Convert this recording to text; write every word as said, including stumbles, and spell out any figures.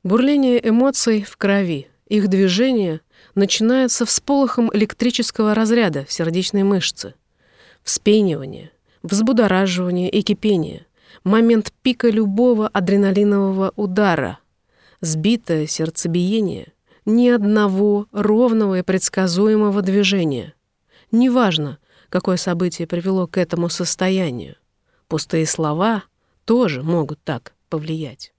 Бурление эмоций в крови, их движение начинается всполохом электрического разряда в сердечной мышце, вспенивание, взбудораживание и кипение, момент пика любого адреналинового удара, сбитое сердцебиение, ни одного ровного и предсказуемого движения. Неважно, какое событие привело к этому состоянию. Пустые слова тоже могут так повлиять.